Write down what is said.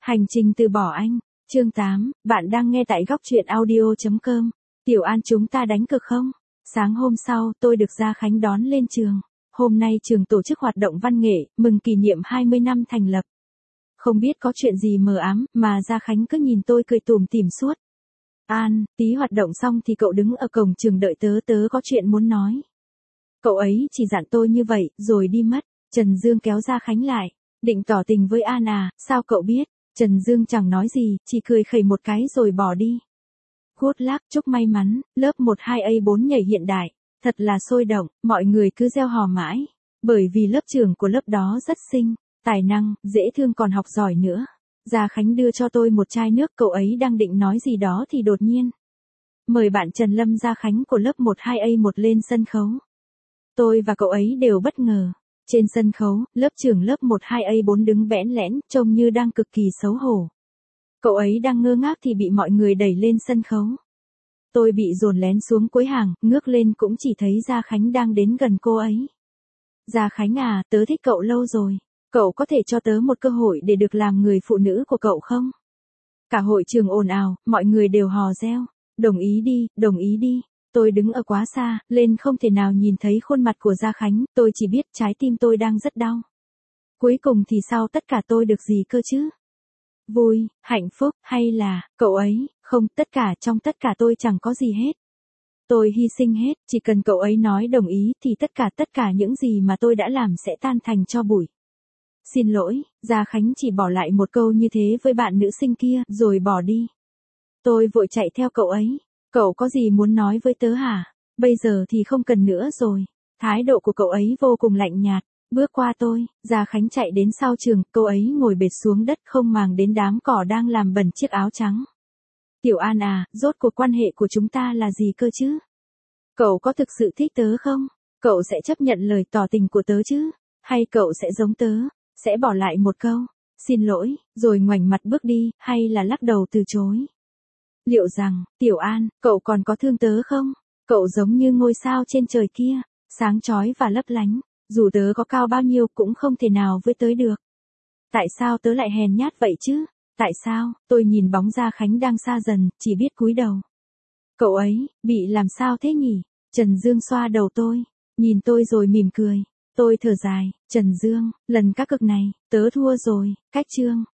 Hành trình từ bỏ anh, chương 8, bạn đang nghe tại góc truyện audio.com. Tiểu An chúng ta đánh cược không? Sáng hôm sau, tôi được Gia Khánh đón lên trường. Hôm nay trường tổ chức hoạt động văn nghệ, mừng kỷ niệm 20 năm thành lập. Không biết có chuyện gì mờ ám, mà Gia Khánh cứ nhìn tôi cười tủm tỉm suốt. An, tí hoạt động xong thì cậu đứng ở cổng trường đợi tớ có chuyện muốn nói. Cậu ấy chỉ dặn tôi như vậy, rồi đi mất. Trần Dương kéo Gia Khánh lại, định tỏ tình với An à, sao cậu biết? Trần Dương chẳng nói gì, chỉ cười khẩy một cái rồi bỏ đi. Good luck, chúc may mắn, lớp 12A4 nhảy hiện đại, thật là sôi động, mọi người cứ reo hò mãi. Bởi vì lớp trưởng của lớp đó rất xinh, tài năng, dễ thương còn học giỏi nữa. Gia Khánh đưa cho tôi một chai nước, cậu ấy đang định nói gì đó thì đột nhiên mời bạn Trần Lâm Gia Khánh của lớp 12A1 lên sân khấu. Tôi và cậu ấy đều bất ngờ. Trên sân khấu, lớp trưởng lớp 12A4 đứng bẽn lẽn, trông như đang cực kỳ xấu hổ. Cậu ấy đang ngơ ngác thì bị mọi người đẩy lên sân khấu. Tôi bị dồn lén xuống cuối hàng, ngước lên cũng chỉ thấy Gia Khánh đang đến gần cô ấy. Gia Khánh à, tớ thích cậu lâu rồi. Cậu có thể cho tớ một cơ hội để được làm người phụ nữ của cậu không? Cả hội trường ồn ào, mọi người đều hò reo. Đồng ý đi, đồng ý đi. Tôi đứng ở quá xa, lên không thể nào nhìn thấy khuôn mặt của Gia Khánh, tôi chỉ biết trái tim tôi đang rất đau. Cuối cùng thì sau tất cả tôi được gì cơ chứ? Vui, hạnh phúc, hay là, cậu ấy, không, tất cả trong tất cả tôi chẳng có gì hết. Tôi hy sinh hết, chỉ cần cậu ấy nói đồng ý thì tất cả những gì mà tôi đã làm sẽ tan thành tro bụi. Xin lỗi, Gia Khánh chỉ bỏ lại một câu như thế với bạn nữ sinh kia, rồi bỏ đi. Tôi vội chạy theo cậu ấy. Cậu có gì muốn nói với tớ hả? Bây giờ thì không cần nữa rồi. Thái độ của cậu ấy vô cùng lạnh nhạt. Bước qua tôi, Gia Khánh chạy đến sau trường, cô ấy ngồi bệt xuống đất không màng đến đám cỏ đang làm bẩn chiếc áo trắng. Tiểu An à, rốt cuộc quan hệ của chúng ta là gì cơ chứ? Cậu có thực sự thích tớ không? Cậu sẽ chấp nhận lời tỏ tình của tớ chứ? Hay cậu sẽ giống tớ, sẽ bỏ lại một câu, xin lỗi, rồi ngoảnh mặt bước đi, hay là lắc đầu từ chối? Liệu rằng, Tiểu An, cậu còn có thương tớ không? Cậu giống như ngôi sao trên trời kia, sáng chói và lấp lánh, dù tớ có cao bao nhiêu cũng không thể nào với tớ được. Tại sao tớ lại hèn nhát vậy chứ? Tại sao? Tôi nhìn bóng Gia Khánh đang xa dần, chỉ biết cúi đầu. Cậu ấy, bị làm sao thế nhỉ? Trần Dương xoa đầu tôi, nhìn tôi rồi mỉm cười. Tôi thở dài, Trần Dương, lần cá cược này, tớ thua rồi, cách chương.